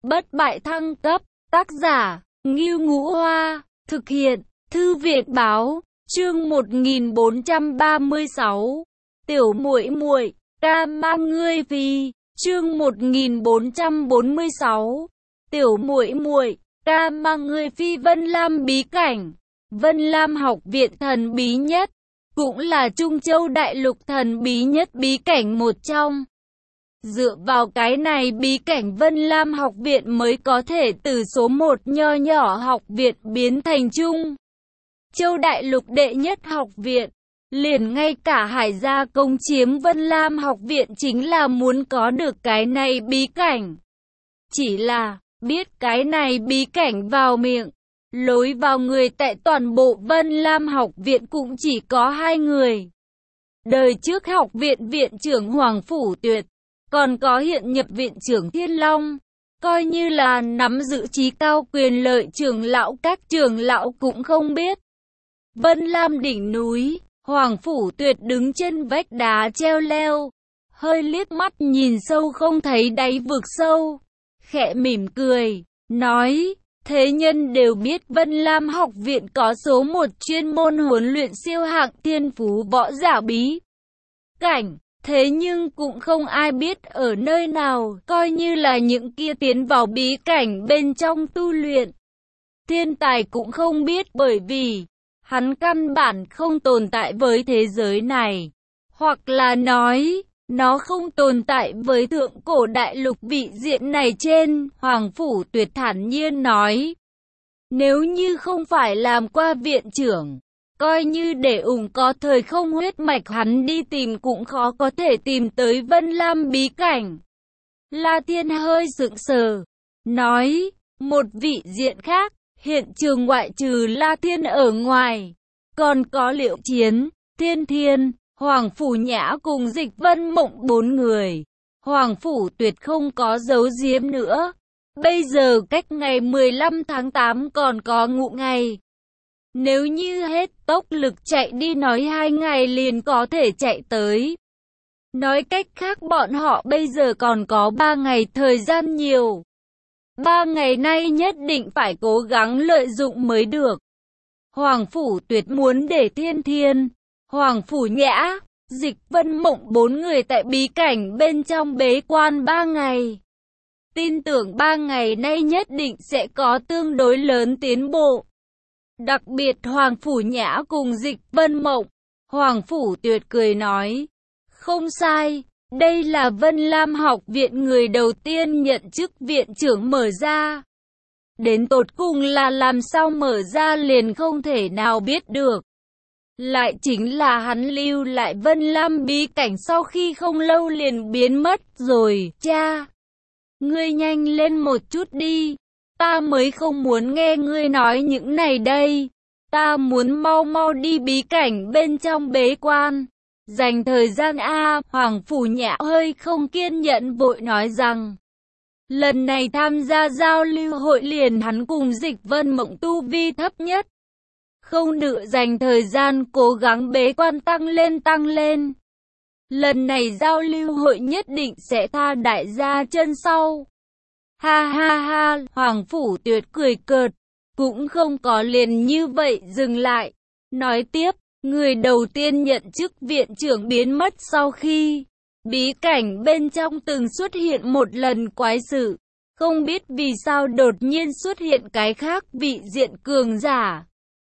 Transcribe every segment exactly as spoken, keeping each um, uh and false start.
bất bại thăng cấp, tác giả, Ngưu Ngũ Hoa, thực hiện, Thư viện báo, chương một nghìn bốn trăm ba mươi sáu, tiểu muội muội, ta mang ngươi vì, chương một nghìn bốn trăm bốn mươi sáu, tiểu muội muội, ta mang ngươi phi Vân Lam bí cảnh. Vân Lam học viện thần bí nhất, cũng là Trung Châu đại lục thần bí nhất bí cảnh một trong. Dựa vào cái này bí cảnh Vân Lam học viện mới có thể từ số một nho nhỏ học viện biến thành Trung Châu đại lục đệ nhất học viện. Liền ngay cả Hải Gia công chiếm Vân Lam học viện chính là muốn có được cái này bí cảnh. Chỉ là, biết cái này bí cảnh vào miệng, lối vào người tại toàn bộ Vân Lam học viện cũng chỉ có hai người. Đời trước học viện viện trưởng Hoàng Phủ Tuyệt, còn có hiện nhập viện trưởng Thiên Long. Coi như là nắm giữ trí cao quyền lợi trưởng lão, các trưởng lão cũng không biết. Vân Lam đỉnh núi, Hoàng Phủ Tuyệt đứng trên vách đá treo leo, hơi liếc mắt nhìn sâu không thấy đáy vực sâu, khẽ mỉm cười, nói, thế nhân đều biết Vân Lam học viện có số một chuyên môn huấn luyện siêu hạng thiên phú võ giả bí cảnh, thế nhưng cũng không ai biết ở nơi nào, coi như là những kia tiến vào bí cảnh bên trong tu luyện. Thiên tài cũng không biết, bởi vì hắn căn bản không tồn tại với thế giới này, hoặc là nói, nó không tồn tại với thượng cổ đại lục vị diện này trên. Hoàng Phủ Tuyệt thản nhiên nói, nếu như không phải làm qua viện trưởng, coi như để ủng có thời không huyết mạch hắn đi tìm cũng khó có thể tìm tới Vân Lam bí cảnh. La Thiên hơi sững sờ, nói, một vị diện khác, hiện trường ngoại trừ La Thiên ở ngoài, còn có Liệu Chiến, Thiên Thiên, Hoàng Phủ Nhã cùng Dịch Vân Mộng bốn người. Hoàng Phủ Tuyệt không có giấu giếm nữa. Bây giờ cách ngày mười lăm tháng tám còn có ngũ ngày. Nếu như hết tốc lực chạy đi nói hai ngày liền có thể chạy tới. Nói cách khác bọn họ bây giờ còn có ba ngày thời gian nhiều. Ba ngày nay nhất định phải cố gắng lợi dụng mới được. Hoàng Phủ Tuyệt muốn để Thiên Thiên, Hoàng Phủ Nhã, Dịch Vân Mộng bốn người tại bí cảnh bên trong bế quan ba ngày. Tin tưởng ba ngày nay nhất định sẽ có tương đối lớn tiến bộ. Đặc biệt Hoàng Phủ Nhã cùng Dịch Vân Mộng. Hoàng Phủ Tuyệt cười nói, không sai, đây là Vân Lam học viện người đầu tiên nhận chức viện trưởng mở ra. Đến tột cùng là làm sao mở ra liền không thể nào biết được. Lại chính là hắn lưu lại Vân Lam bí cảnh sau khi không lâu liền biến mất rồi. Cha, ngươi nhanh lên một chút đi, ta mới không muốn nghe ngươi nói những này đây. Ta muốn mau mau đi bí cảnh bên trong bế quan, dành thời gian a. Hoàng Phủ Nhã hơi không kiên nhẫn vội nói rằng, lần này tham gia giao lưu hội liền hắn cùng Dịch Vân Mộng tu vi thấp nhất, không được dành thời gian cố gắng bế quan tăng lên tăng lên. Lần này giao lưu hội nhất định sẽ tha đại gia chân sau. Ha ha ha, Hoàng Phủ Tuyệt cười cợt, cũng không có liền như vậy dừng lại. Nói tiếp, người đầu tiên nhận chức viện trưởng biến mất sau khi bí cảnh bên trong từng xuất hiện một lần quái sự. Không biết vì sao đột nhiên xuất hiện cái khác vị diện cường giả.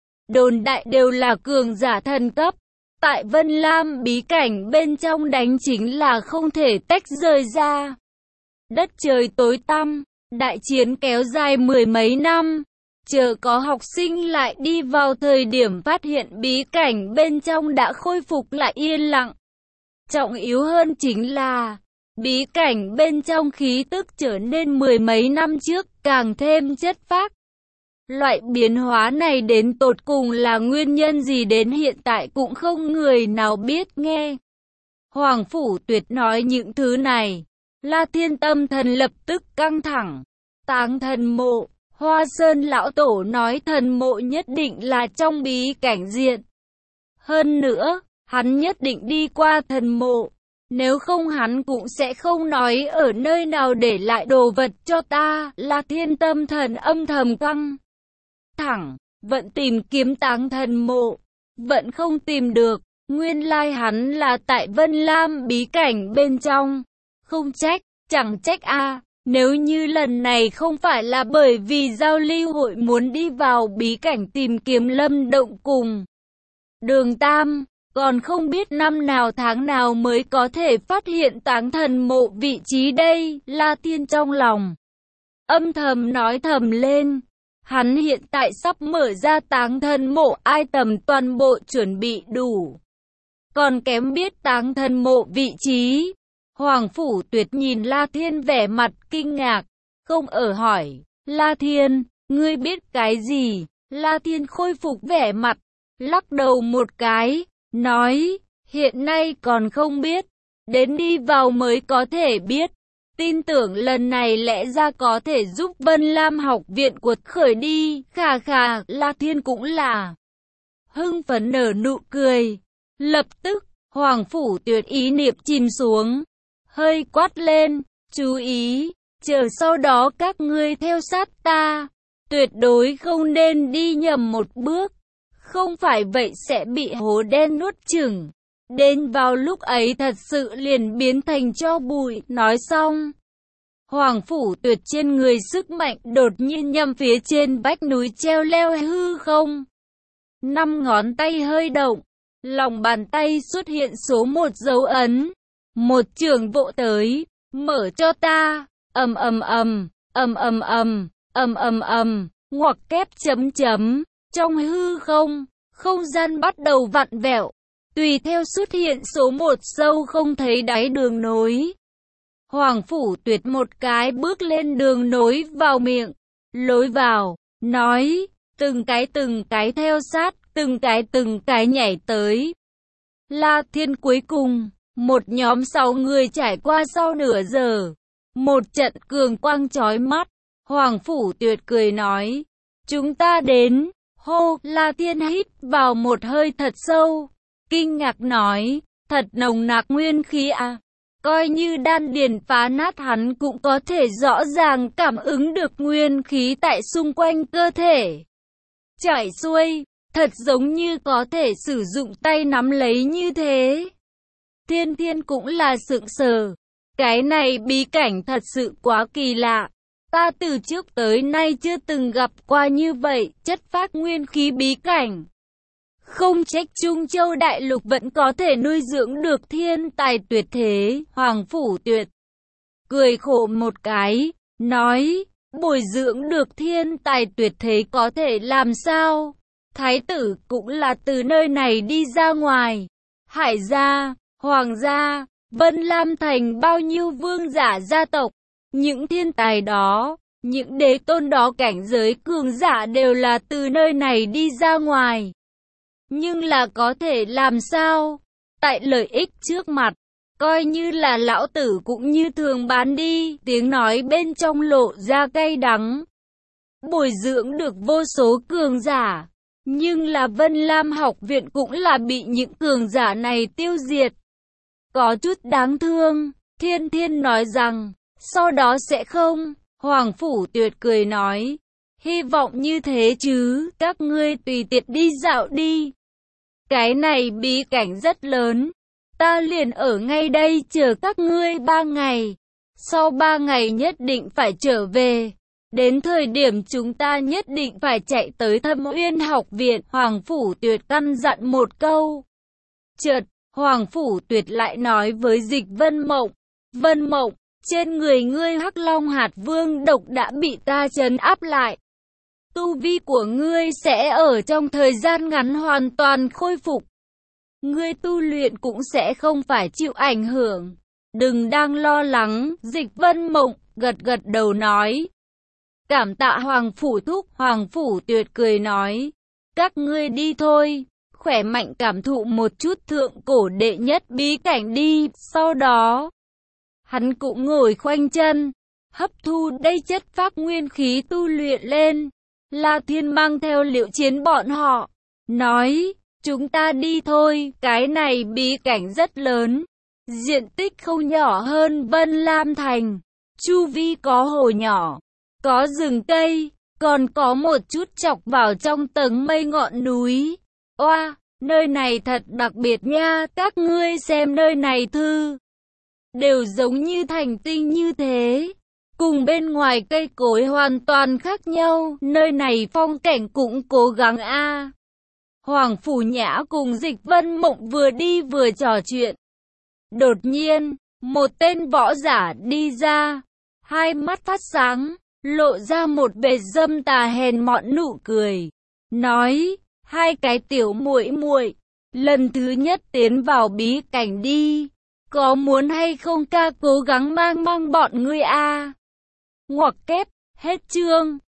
Đồn đại đều là cường giả thần cấp. Tại Vân Lam bí cảnh bên trong đánh chính là không thể tách rời ra. Đất trời tối tăm, đại chiến kéo dài mười mấy năm. Chờ có học sinh lại đi vào thời điểm phát hiện bí cảnh bên trong đã khôi phục lại yên lặng. Trọng yếu hơn chính là, bí cảnh bên trong khí tức trở nên mười mấy năm trước càng thêm chất phác. Loại biến hóa này đến tột cùng là nguyên nhân gì đến hiện tại cũng không người nào biết nghe. Hoàng Phủ Tuyệt nói những thứ này, La Thiên tâm thần lập tức căng thẳng. Táng thần mộ, Hoa Sơn lão tổ nói thần mộ nhất định là trong bí cảnh diện. Hơn nữa, hắn nhất định đi qua thần mộ. Nếu không hắn cũng sẽ không nói ở nơi nào để lại đồ vật cho ta. La Thiên tâm thần âm thầm căng thẳng, vẫn tìm kiếm táng thần mộ, vẫn không tìm được. Nguyên lai hắn là tại Vân Lam bí cảnh bên trong. Không trách, chẳng trách a. Nếu như lần này không phải là bởi vì giao lưu hội muốn đi vào bí cảnh tìm kiếm Lâm Động cùng Đường Tam, còn không biết năm nào tháng nào mới có thể phát hiện táng thần mộ vị trí đây. La Thiên trong lòng âm thầm nói thầm lên. Hắn hiện tại sắp mở ra táng thần mộ ai tầm toàn bộ chuẩn bị đủ, còn kém biết táng thần mộ vị trí. Hoàng Phủ Tuyệt nhìn La Thiên vẻ mặt kinh ngạc, không ở hỏi, La Thiên, ngươi biết cái gì? La Thiên khôi phục vẻ mặt, lắc đầu một cái, nói, hiện nay còn không biết, đến đi vào mới có thể biết. Tin tưởng lần này lẽ ra có thể giúp Vân Lam học viện cuột khởi đi. Khà khà, La Thiên cũng là hưng phấn nở nụ cười. Lập tức, Hoàng Phủ Tuyệt ý niệm chìm xuống, hơi quát lên, chú ý, chờ sau đó các ngươi theo sát ta, tuyệt đối không nên đi nhầm một bước, không phải vậy sẽ bị hố đen nuốt chửng. Đến vào lúc ấy thật sự liền biến thành tro bụi. Nói xong, Hoàng Phủ Tuyệt trên người sức mạnh đột nhiên nhằm phía trên vách núi treo leo hư không. Năm ngón tay hơi động, lòng bàn tay xuất hiện số một dấu ấn. Một trường vỗ tới, mở cho ta, ầm ầm ầm, ầm ầm ầm, ầm ầm ầm, ngoặc kép chấm chấm, trong hư không, không gian bắt đầu vặn vẹo, tùy theo xuất hiện số một sâu không thấy đáy đường nối. Hoàng Phủ Tuyệt một cái bước lên đường nối vào miệng, lối vào, nói, từng cái từng cái theo sát, từng cái từng cái nhảy tới. La Thiên cuối cùng, một nhóm sáu người trải qua sau nửa giờ, một trận cường quang chói mắt, Hoàng Phủ Tuyệt cười nói, chúng ta đến. Hô, La Thiên hít vào một hơi thật sâu, kinh ngạc nói, thật nồng nặc nguyên khí à, coi như đan điền phá nát hắn cũng có thể rõ ràng cảm ứng được nguyên khí tại xung quanh cơ thể chảy xuôi, thật giống như có thể sử dụng tay nắm lấy như thế. Thiên Thiên cũng là sững sờ, cái này bí cảnh thật sự quá kỳ lạ. Ta từ trước tới nay chưa từng gặp qua như vậy, chất phát nguyên khí bí cảnh. Không trách Trung Châu Đại Lục vẫn có thể nuôi dưỡng được thiên tài tuyệt thế. Hoàng Phủ Tuyệt cười khổ một cái, nói, bồi dưỡng được thiên tài tuyệt thế có thể làm sao? Thái tử cũng là từ nơi này đi ra ngoài. Hải gia, Hoàng gia, Vân Lam Thành bao nhiêu vương giả gia tộc. Những thiên tài đó, những đế tôn đó cảnh giới cường giả đều là từ nơi này đi ra ngoài. Nhưng là có thể làm sao? Tại lợi ích trước mặt, coi như là lão tử cũng như thường bán đi. Tiếng nói bên trong lộ ra cay đắng. Bồi dưỡng được vô số cường giả, nhưng là Vân Lam học viện cũng là bị những cường giả này tiêu diệt. Có chút đáng thương. Thiên Thiên nói rằng, sau đó sẽ không. Hoàng Phủ Tuyệt cười nói, hy vọng như thế chứ, các ngươi tùy tiện đi dạo đi. Cái này bí cảnh rất lớn, ta liền ở ngay đây chờ các ngươi ba ngày. Sau ba ngày nhất định phải trở về. Đến thời điểm chúng ta nhất định phải chạy tới Thâm Uyên học viện. Hoàng Phủ Tuyệt căn dặn một câu. Chợt, Hoàng Phủ Tuyệt lại nói với Dịch Vân Mộng, Vân Mộng, trên người ngươi Hắc Long hạt vương độc đã bị ta trấn áp lại. Tu vi của ngươi sẽ ở trong thời gian ngắn hoàn toàn khôi phục. Ngươi tu luyện cũng sẽ không phải chịu ảnh hưởng. Đừng đang lo lắng. Dịch Vân Mộng gật gật đầu nói, cảm tạ Hoàng Phủ thúc. Hoàng Phủ Tuyệt cười nói, các ngươi đi thôi, khỏe mạnh cảm thụ một chút thượng cổ đệ nhất bí cảnh đi. Sau đó, hắn cũng ngồi khoanh chân, hấp thu đây chất pháp nguyên khí tu luyện lên. La Thiên mang theo Liệu Chiến bọn họ, nói, chúng ta đi thôi, cái này bí cảnh rất lớn, diện tích không nhỏ hơn Vân Lam Thành. Chu vi có hồ nhỏ, có rừng cây, còn có một chút chọc vào trong tầng mây ngọn núi. Oa, nơi này thật đặc biệt nha, các ngươi xem nơi này thư. Đều giống như thành tinh như thế. Cùng bên ngoài cây cối hoàn toàn khác nhau, nơi này phong cảnh cũng cố gắng a. Hoàng Phủ Nhã cùng Dịch Vân Mộng vừa đi vừa trò chuyện. Đột nhiên, một tên võ giả đi ra, hai mắt phát sáng, lộ ra một vẻ dâm tà hèn mọn nụ cười, nói: "Hai cái tiểu muội muội, lần thứ nhất tiến vào bí cảnh đi, có muốn hay không ca cố gắng mang mang bọn ngươi a?" Ngoặc kép, hết chương.